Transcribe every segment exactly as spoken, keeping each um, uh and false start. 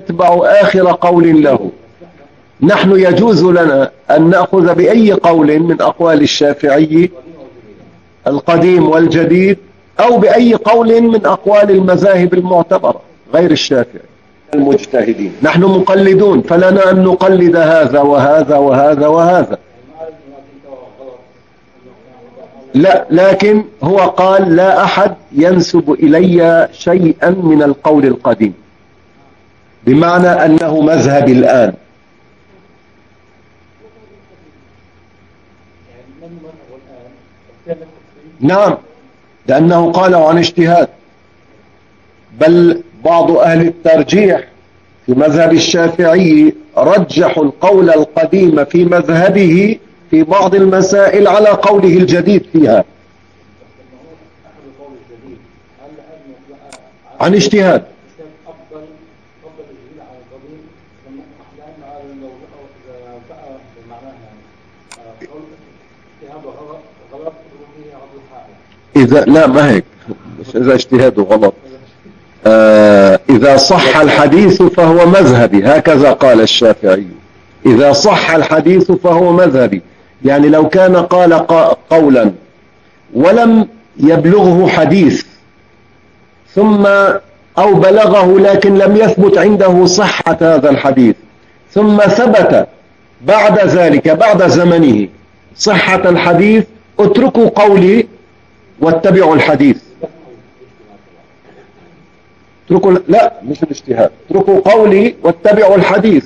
يتبع آخر قول له. نحن يجوز لنا أن نأخذ بأي قول من أقوال الشافعي القديم والجديد، أو بأي قول من أقوال المذاهب المعتبرة غير الشافعي المجتهدين. نحن مقلدون، فلنا أن نقلد هذا وهذا وهذا وهذا. لا، لكن هو قال لا أحد ينسب إلي شيئا من القول القديم، بمعنى أنه مذهبي الآن. نعم، لأنه قال عن اجتهاد. بل بعض أهل الترجيح في مذهب الشافعي رجحوا القول القديم في مذهبه في بعض المسائل على قوله الجديد فيها عن اجتهاد. إذا لا ما هيك، مش إذا اجتهاده غلط. آه إذا صح الحديث فهو مذهبي، هكذا قال الشافعي. إذا صح الحديث فهو مذهبي، يعني لو كان قال قولا ولم يبلغه حديث، ثم أو بلغه لكن لم يثبت عنده صحة هذا الحديث، ثم ثبت بعد ذلك بعد زمنه صحة الحديث، اتركوا قولي واتبعوا الحديث. اتركوا، لا مش الاجتهاد، اتركوا قولي واتبعوا الحديث،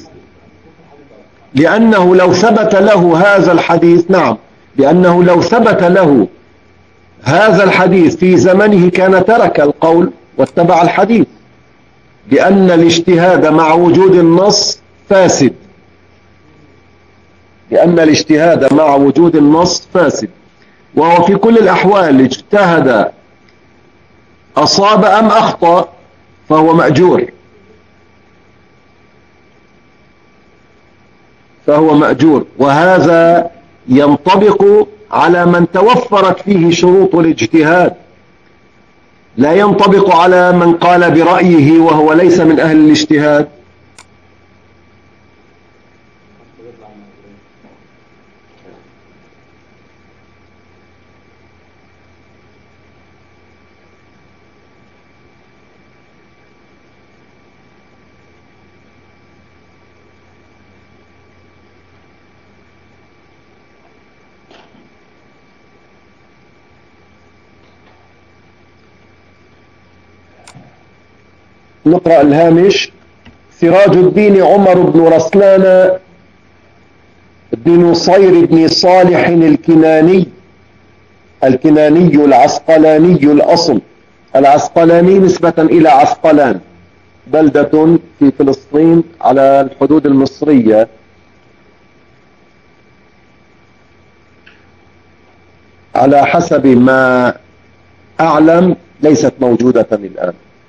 لأنه لو ثبت له هذا الحديث، نعم، لأنه لو ثبت له هذا الحديث في زمنه كان ترك القول واتبع الحديث، لأن الاجتهاد مع وجود النص فاسد، لأن الاجتهاد مع وجود النص فاسد. وهو في كل الأحوال اجتهد أصاب أم أخطأ فهو مأجور، فهو مأجور. وهذا ينطبق على من توفرت فيه شروط الاجتهاد، لا ينطبق على من قال برأيه وهو ليس من أهل الاجتهاد. نقرأ الهامش. سراج الدين عمر بن رسلان بن نصير بن صالح الكناني، الكناني العسقلاني الأصل. العسقلاني نسبة إلى عسقلان، بلدة في فلسطين على الحدود المصرية. على حسب ما أعلم ليست موجودة الآن.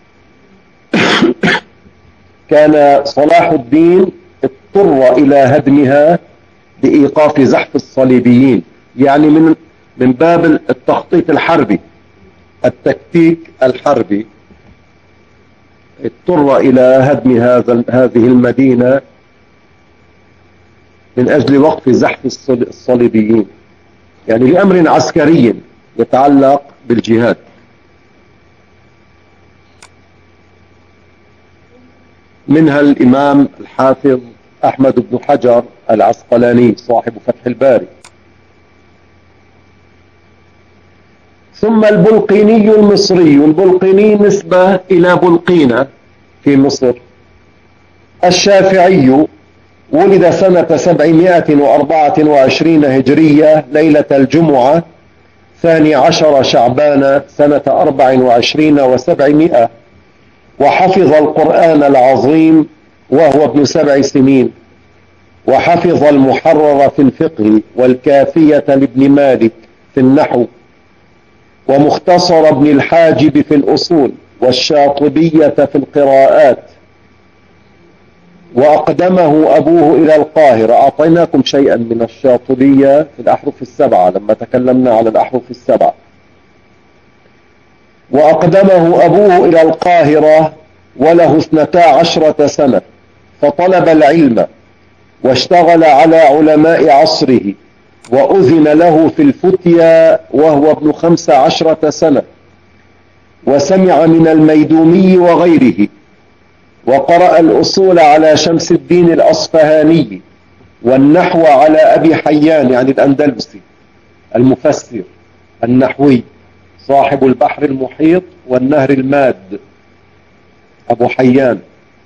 كان صلاح الدين اضطر إلى هدمها بإيقاف زحف الصليبيين، يعني من من باب التخطيط الحربي، التكتيك الحربي، اضطر إلى هدم هذا هذه المدينة من أجل وقف زحف الصليبيين، يعني لأمر عسكري يتعلق بالجهاد. منها الإمام الحافظ أحمد بن حجر العسقلاني صاحب فتح الباري. ثم البلقيني المصري، البلقيني نسبة إلى بلقينة في مصر. الشافعي ولد سنة سبعمائة وأربعة وعشرين هجرية ليلة الجمعة ثاني عشر شعبان سنة أربع وعشرين وسبعمائة، وحفظ القرآن العظيم وهو ابن سبع سنين، وحفظ المحرر في الفقه والكافية لابن مالك في النحو، ومختصر ابن الحاجب في الأصول، والشاطبية في القراءات. وأقدمه أبوه إلى القاهرة. أعطيناكم شيئا من الشاطبية في الأحرف السبعة لما تكلمنا على الأحرف السبعة. وأقدمه أبوه إلى القاهرة وله اثنتا عشرة سنة، فطلب العلم واشتغل على علماء عصره، وأذن له في الفتيا وهو ابن خمس عشرة سنة، وسمع من الميدومي وغيره، وقرأ الأصول على شمس الدين الأصفهاني، والنحو على أبي حيان يعني الأندلسي المفسر النحوي صاحب البحر المحيط والنهر الماد، أبو حيان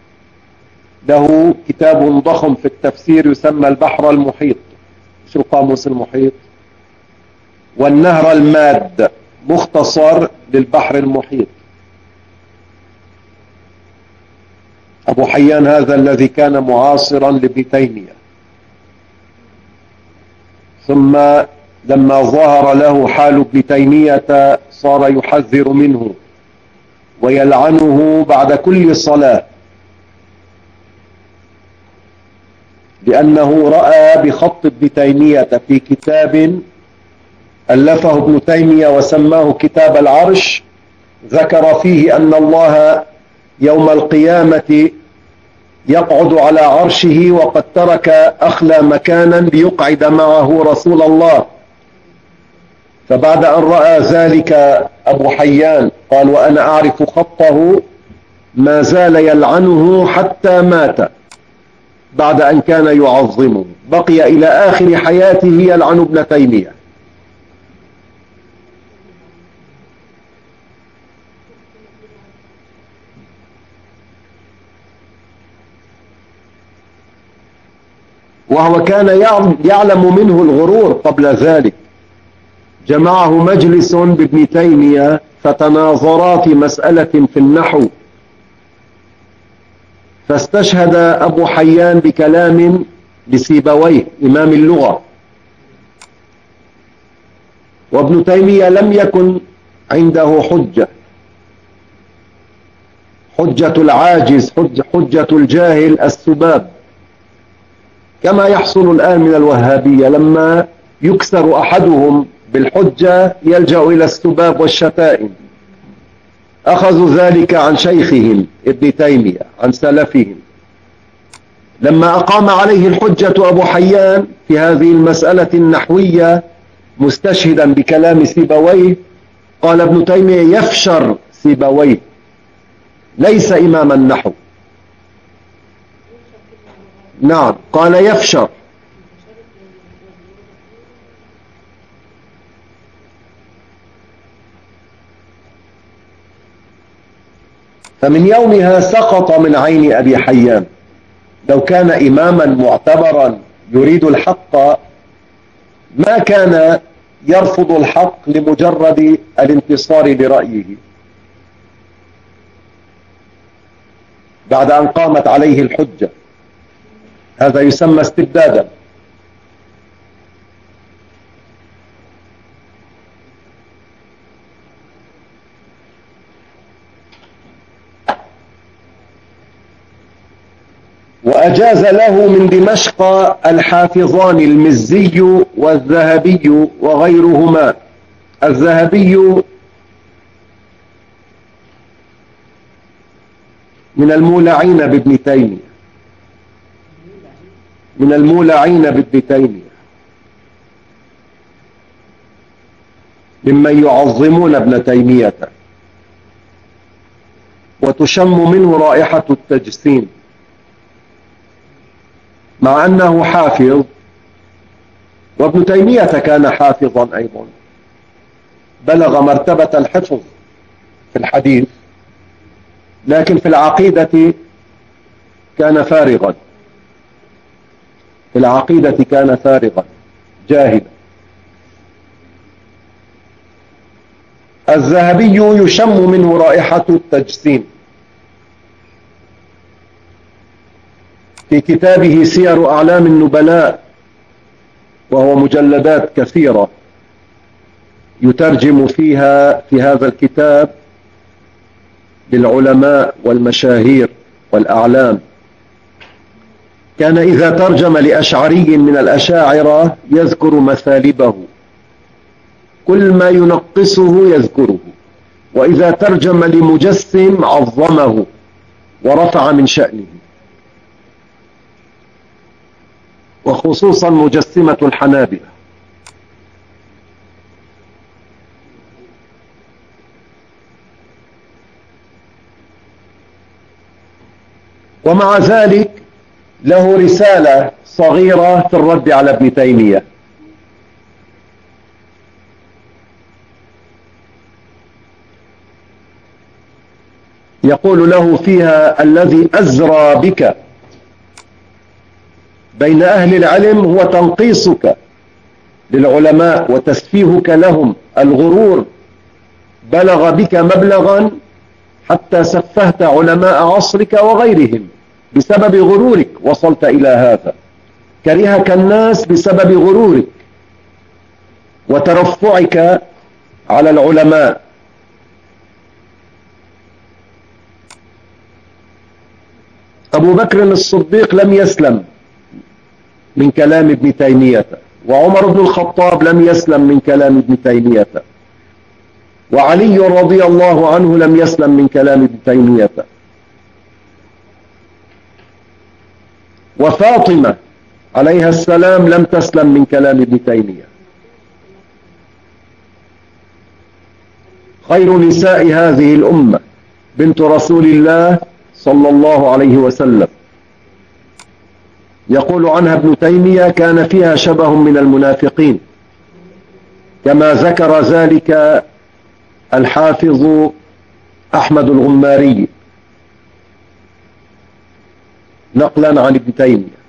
له كتاب ضخم في التفسير يسمى البحر المحيط، شو القاموس المحيط، والنهر الماد مختصر للبحر المحيط. أبو حيان هذا الذي كان معاصرا لابن تيمية، ثم لما ظهر له حال ابن تيمية صار يحذر منه ويلعنه بعد كل صلاة، لأنه رأى بخط ابن تيمية في كتاب ألفه ابن تيمية وسماه كتاب العرش، ذكر فيه أن الله يوم القيامة يقعد على عرشه وقد ترك أخلى مكانا ليقعد معه رسول الله. فبعد أن رأى ذلك أبو حيان قال وأنا أعرف خطه ما زال يلعنه حتى مات، بعد أن كان يعظمه بقي إلى آخر حياته يلعن ابن تيمية. وهو كان يعلم منه الغرور قبل ذلك. جمعه مجلس بابن تيمية فتناظرا في مسألة في النحو، فاستشهد أبو حيان بكلام لسيبويه إمام اللغة، وابن تيمية لم يكن عنده حجة، حجة العاجز حجة, حجة الجاهل السباب، كما يحصل الآن من الوهابية لما يكسر أحدهم بالحجة يلجأ إلى السباب والشتائم. أخذوا ذلك عن شيخهم ابن تيمية عن سلفهم. لما أقام عليه الحجة أبو حيان في هذه المسألة النحوية مستشهدا بكلام سيبويه، قال ابن تيمية يفشر سيبويه ليس إمام النحو. نعم قال يفشر. فمن يومها سقط من عين أبي حيان. لو كان إماما معتبرا يريد الحق ما كان يرفض الحق لمجرد الانتصار لرأيه بعد أن قامت عليه الحجة. هذا يسمى استبدادا. وأجاز له من دمشق الحافظان المزي والذهبي وغيرهما. الذهبي من المولعين بابن تيمية، من المولعين بابن تيمية، ممن يعظمون ابن تيمية، وتشم منه رائحة التجسيم، مع أنه حافظ، وابن تيمية كان حافظا أيضا، بلغ مرتبة الحفظ في الحديث، لكن في العقيدة كان فارغا، في العقيدة كان فارغا جاهلا. الذهبي يشم منه رائحة التجسيم. في كتابه سير أعلام النبلاء، وهو مجلدات كثيرة يترجم فيها في هذا الكتاب للعلماء والمشاهير والأعلام، كان إذا ترجم لأشعري من الأشاعرة يذكر مثالبه، كل ما ينقصه يذكره، وإذا ترجم لمجسم عظمه ورفع من شأنه. وخصوصا مجسمة الحنابلة. ومع ذلك له رسالة صغيرة في الرد على ابن تيمية. يقول له فيها: الذي أزرى بك بين أهل العلم هو تنقيصك للعلماء وتسفيهك لهم. الغرور بلغ بك مبلغا حتى سفهت علماء عصرك وغيرهم بسبب غرورك، وصلت إلى هذا. كرهك الناس بسبب غرورك وترفعك على العلماء. أبو بكر الصديق لم يسلم من كلام ابن تيمية، وعمر بن الخطاب لم يسلم من كلام ابن تيمية، وعلي رضي الله عنه لم يسلم من كلام ابن تيمية، وفاطمة عليها السلام لم تسلم من كلام ابن تيمية. خير نساء هذه الأمة بنت رسول الله صلى الله عليه وسلم، يقول عنها ابن تيمية: كان فيها شبه من المنافقين، كما ذكر ذلك الحافظ أحمد الغماري نقلا عن ابن تيمية.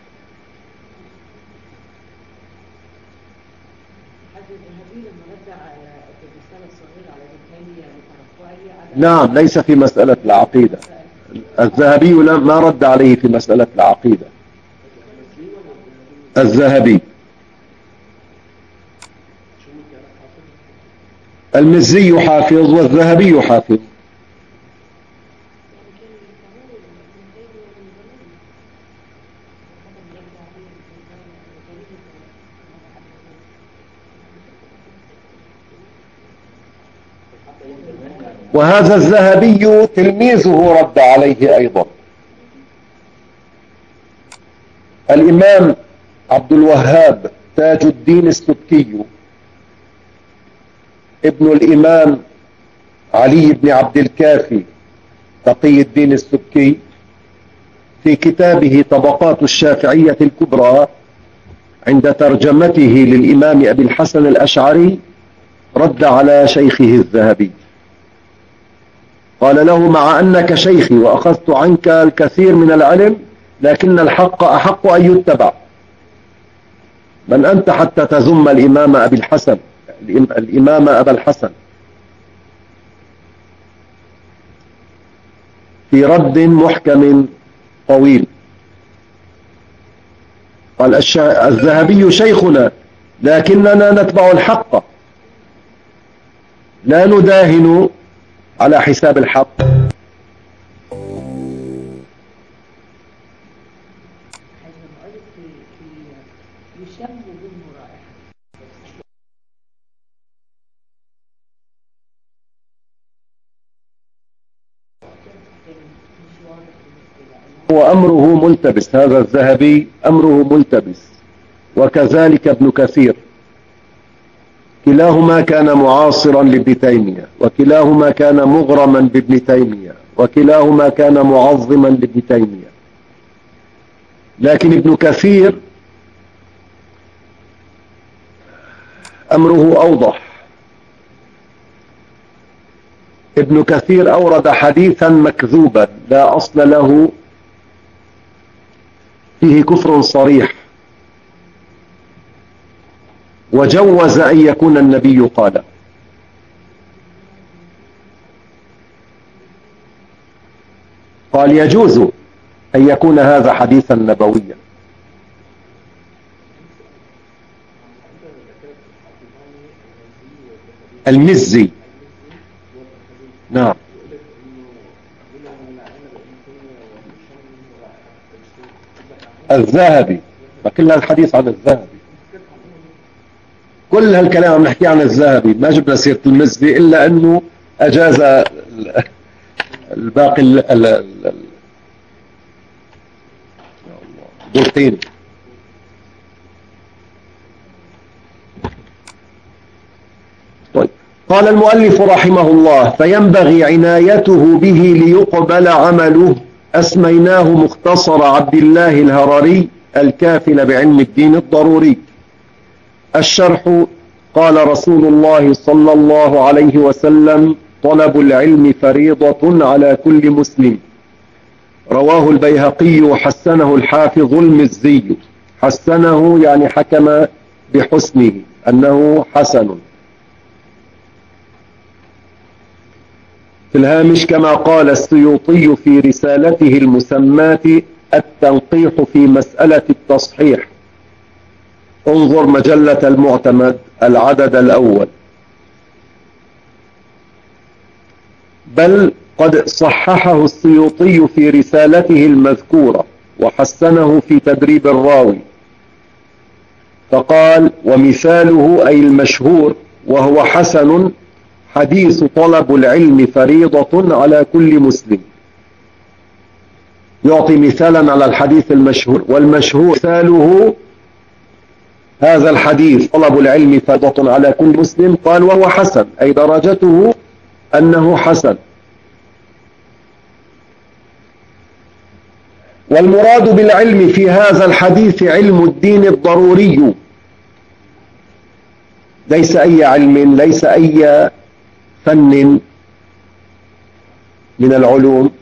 نعم، ليس في مسألة العقيدة. الذهبي ما رد عليه في مسألة العقيدة. الذهبي. المزي حافظ والذهبي حافظ. وهذا الذهبي تلميذه رد عليه أيضا. الإمام عبد الوهاب تاج الدين السبكي ابن الإمام علي بن عبد الكافي تقي الدين السبكي في كتابه طبقات الشافعية الكبرى عند ترجمته للإمام أبي الحسن الأشعري رد على شيخه الذهبي، قال له: مع أنك شيخي وأخذت عنك الكثير من العلم، لكن الحق أحق أن يتبع. من أنت حتى تذم الإمام أبي الحسن الإمام أبا الحسن؟ في رد محكم طويل قال: الذهبي شيخنا لكننا نتبع الحق، لا نداهن على حساب الحق. هو أمره ملتبس، هذا الذهبي أمره ملتبس، وكذلك ابن كثير، كلاهما كان معاصرا لابن تيمية، وكلاهما كان مغرما بابن تيمية، وكلاهما كان معظما لابن تيمية. لكن ابن كثير أمره أوضح. ابن كثير أورد حديثا مكذوبا لا أصل له، فيه كفر صريح، وجوز أن يكون النبي قال. قال: يجوز أن يكون هذا حديثا نبويا. المزي. نعم. الذهبي، فكل الحديث عن الذهبي، كل هالكلام عم نحكي عن الذهبي، ما جبنا سيرة المزي إلا أنه أجاز الباقي البرقيني. قال المؤلف رحمه الله: فينبغي عنايته به ليقبل عمله. أسميناه مختصر عبد الله الهرري الكافل بعلم الدين الضروري. الشرح: قال رسول الله صلى الله عليه وسلم: طلب العلم فريضة على كل مسلم. رواه البيهقي وحسنه الحافظ المزي. حسنه يعني حكم بحسنه أنه حسن. في الهامش: كما قال السيوطي في رسالته المسماة التنقيح في مسألة التصحيح. انظر مجلة المعتمد العدد الأول. بل قد صححه السيوطي في رسالته المذكورة وحسنه في تدريب الراوي، فقال: ومثاله أي المشهور وهو حسن حديث طلب العلم فريضة على كل مسلم. يعطي مثالا على الحديث المشهور، والمشهور مثاله هذا الحديث طلب العلم فريضة على كل مسلم. قال: وهو حسن، أي درجته أنه حسن. والمراد بالعلم في هذا الحديث علم الدين الضروري، ليس أي علم، ليس أي فن من العلوم،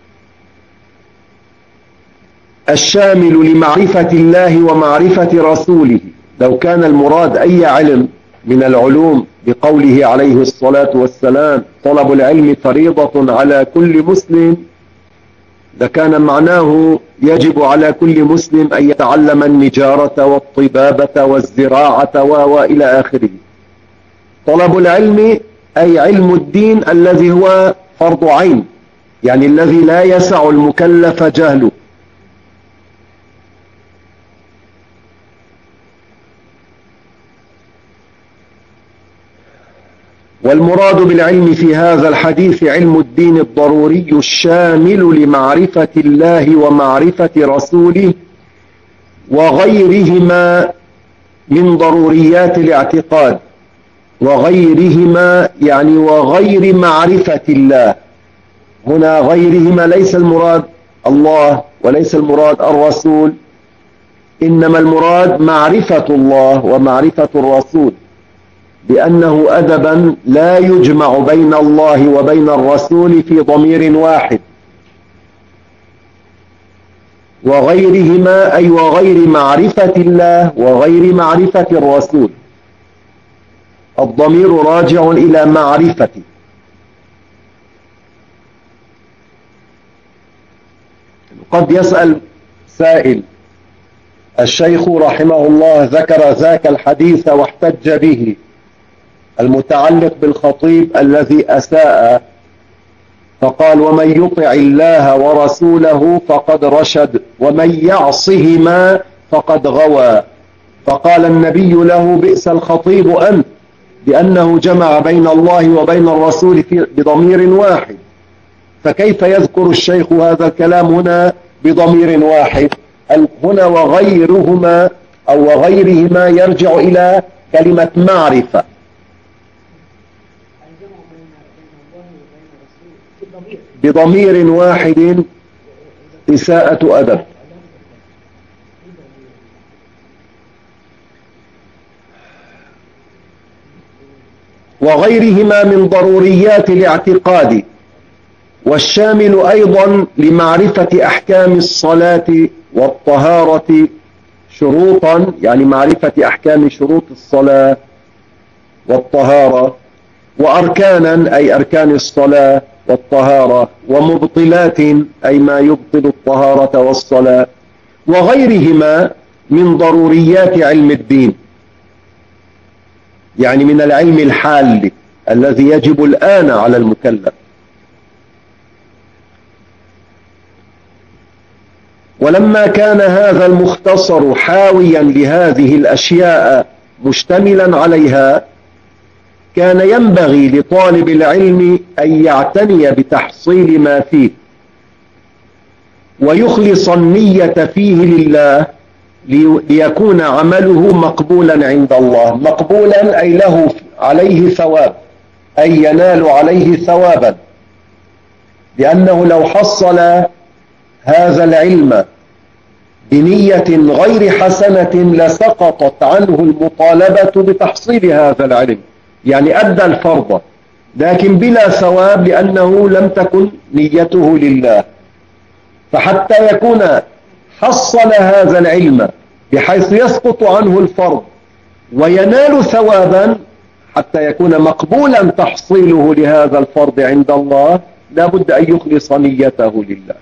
الشامل لمعرفة الله ومعرفة رسوله. لو كان المراد أي علم من العلوم بقوله عليه الصلاة والسلام: طلب العلم فريضة على كل مسلم، لكان معناه يجب على كل مسلم أن يتعلم النجارة والطبابة والزراعة وإلى آخره. طلب العلم أي علم الدين الذي هو فرض عين، يعني الذي لا يسع المكلف جهله. والمراد بالعلم في هذا الحديث علم الدين الضروري الشامل لمعرفة الله ومعرفة رسوله وغيرهما من ضروريات الاعتقاد. وغيرهما يعني وغير معرفة الله. هنا غيرهما ليس المراد الله وليس المراد الرسول، إنما المراد معرفة الله ومعرفة الرسول، لأنه أدبا لا يجمع بين الله وبين الرسول في ضمير واحد. وغيرهما أي وغير معرفة الله وغير معرفة الرسول. الضمير راجع إلى معرفة. قد يسأل سائل: الشيخ رحمه الله ذكر ذاك الحديث واحتج به المتعلق بالخطيب الذي أساء، فقال: ومن يطع الله ورسوله فقد رشد ومن يعصهما فقد غوى. فقال النبي له: بئس الخطيب أنت، لأنه جمع بين الله وبين الرسول بضمير واحد. فكيف يذكر الشيخ هذا الكلام هنا بضمير واحد؟ هنا وغيرهما أو وغيرهما يرجع إلى كلمة معرفة. بضمير واحد إساءة أدب. وغيرهما من ضروريات الاعتقاد، والشامل أيضا لمعرفة أحكام الصلاة والطهارة شروطا، يعني معرفة أحكام شروط الصلاة والطهارة، وأركانا أي أركان الصلاة والطهارة، ومبطلات أي ما يبطل الطهارة والصلاة، وغيرهما من ضروريات علم الدين، يعني من العلم الحال الذي يجب الآن على المكلف. ولما كان هذا المختصر حاويا لهذه الأشياء مشتملا عليها، كان ينبغي لطالب العلم أن يعتني بتحصيل ما فيه ويخلص النية فيه لله ليكون عمله مقبولا عند الله. مقبولا أي له عليه ثواب، أي ينال عليه ثوابا، لأنه لو حصل هذا العلم بنية غير حسنة لسقطت عنه المطالبة بتحصيل هذا العلم، يعني أدى الفرض لكن بلا ثواب لأنه لم تكن نيته لله. فحتى يكون حصل هذا العلم بحيث يسقط عنه الفرض وينال ثوابا، حتى يكون مقبولا تحصيله لهذا الفرض عند الله لا بد أن يخلص نيته لله.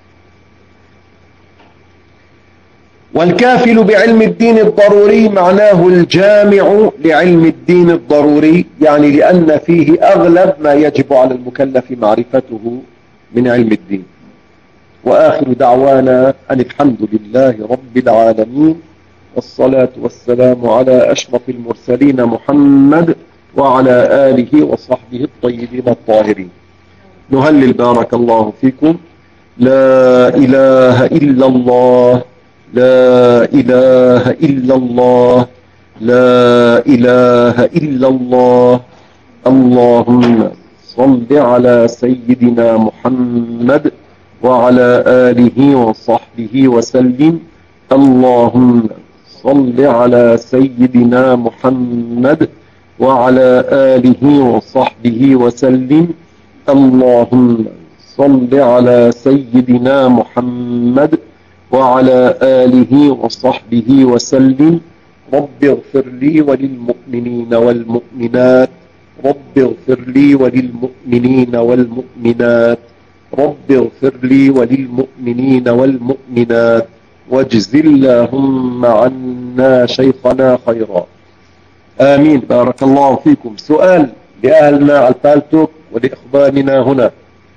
والكافل بعلم الدين الضروري معناه الجامع لعلم الدين الضروري، يعني لأن فيه أغلب ما يجب على المكلف معرفته من علم الدين. وآخر دعوانا أن الحمد لله رب العالمين، والصلاة والسلام على أشرف المرسلين محمد وعلى آله وصحبه الطيبين الطاهرين. نهلل بارك الله فيكم. لا إله إلا الله، لا إله إلا الله، لا إله إلا الله. اللهم صل على سيدنا محمد وعلى آله وصحبه وسلم. اللهم صل على سيدنا محمد وعلى آله وصحبه وسلم. اللهم صل على سيدنا محمد وعلى آله وصحبه وسلم. رب اغفر لي وللمؤمنين والمؤمنات، رب اغفر لي وللمؤمنين والمؤمنات، رب اغفر لي وللمؤمنين والمؤمنات، واجز اللهم عنا شيخنا خيرا. آمين. بارك الله فيكم. سؤال لأهلنا على الفالتوك ولإخواننا هنا.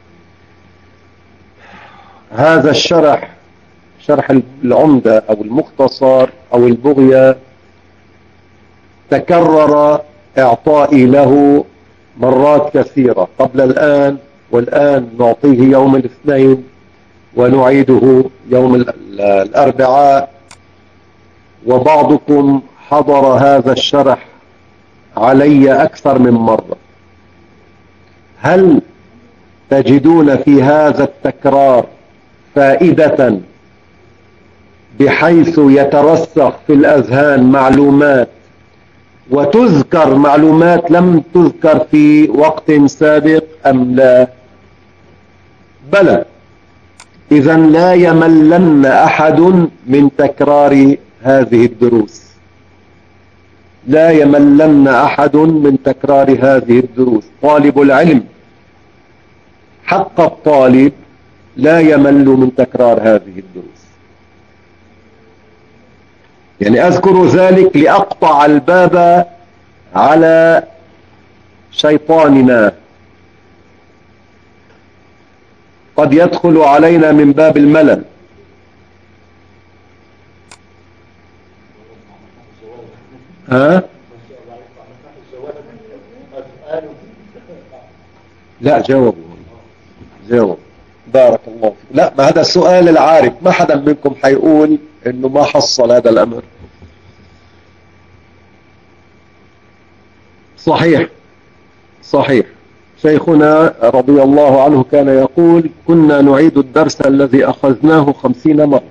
هذا الشرح، شرح العمدة أو المختصر أو البغية، تكرر إعطائي له مرات كثيرة قبل الآن، والآن نعطيه يوم الاثنين ونعيده يوم الأربعاء، وبعضكم حضر هذا الشرح علي أكثر من مرة. هل تجدون في هذا التكرار فائدة بحيث يترسخ في الأذهان معلومات وتذكر معلومات لم تذكر في وقت سابق أم لا؟ بلى. إذا لا يملن أحد من تكرار هذه الدروس، لا يملن أحد من تكرار هذه الدروس. طالب العلم حق الطالب لا يمل من تكرار هذه الدروس. يعني أذكر ذلك لأقطع الباب على شيطاننا، قد يدخل علينا من باب الملل. ها؟ لا جاوبوا، جاوب. بارك الله فيك. لا، ما هذا السؤال العارف، ما حدا منكم حيقول انه ما حصل هذا الامر. صحيح صحيح. شيخنا رضي الله عنه كان يقول: كنا نعيد الدرس الذي أخذناه خمسين مرة.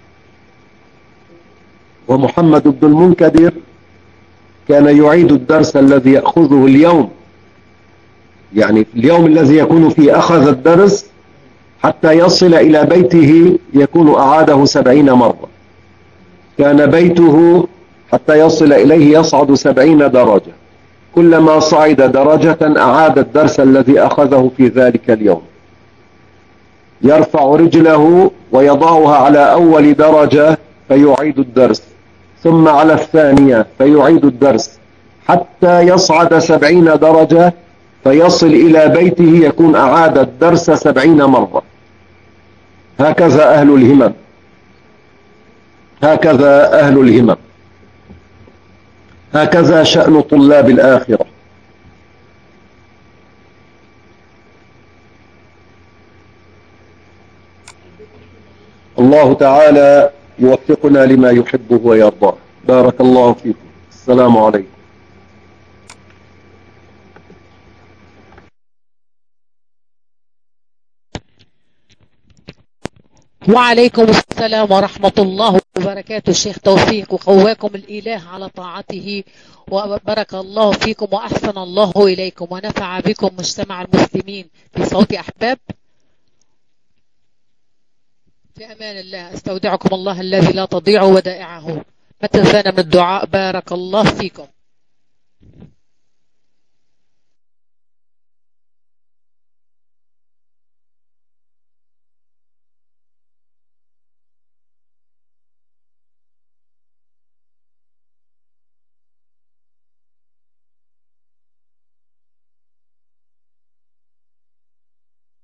ومحمد بن المنكدر كان يعيد الدرس الذي يأخذه اليوم، يعني في اليوم الذي يكون فيه أخذ الدرس حتى يصل إلى بيته يكون أعاده سبعين مرة. كان بيته حتى يصل إليه يصعد سبعين درجة، كلما صعد درجة أعاد الدرس الذي أخذه في ذلك اليوم. يرفع رجله ويضعها على أول درجة فيعيد الدرس، ثم على الثانية فيعيد الدرس حتى يصعد سبعين درجة فيصل إلى بيته يكون أعاد الدرس سبعين مرة. هكذا أهل الهمم، هكذا أهل الهمم، هكذا شأن طلاب الآخرة. الله تعالى يوفقنا لما يحبه ويرضاه. بارك الله فيكم. السلام عليكم. وعليكم السلام ورحمة الله وبركاته الشيخ توفيق، وقواكم الإله على طاعته، وبارك الله فيكم وأحسن الله إليكم ونفع بكم مجتمع المسلمين في صوت أحباب. في أمان الله، استودعكم الله الذي لا تضيع ودائعه. ما تنسانا من الدعاء. بارك الله فيكم.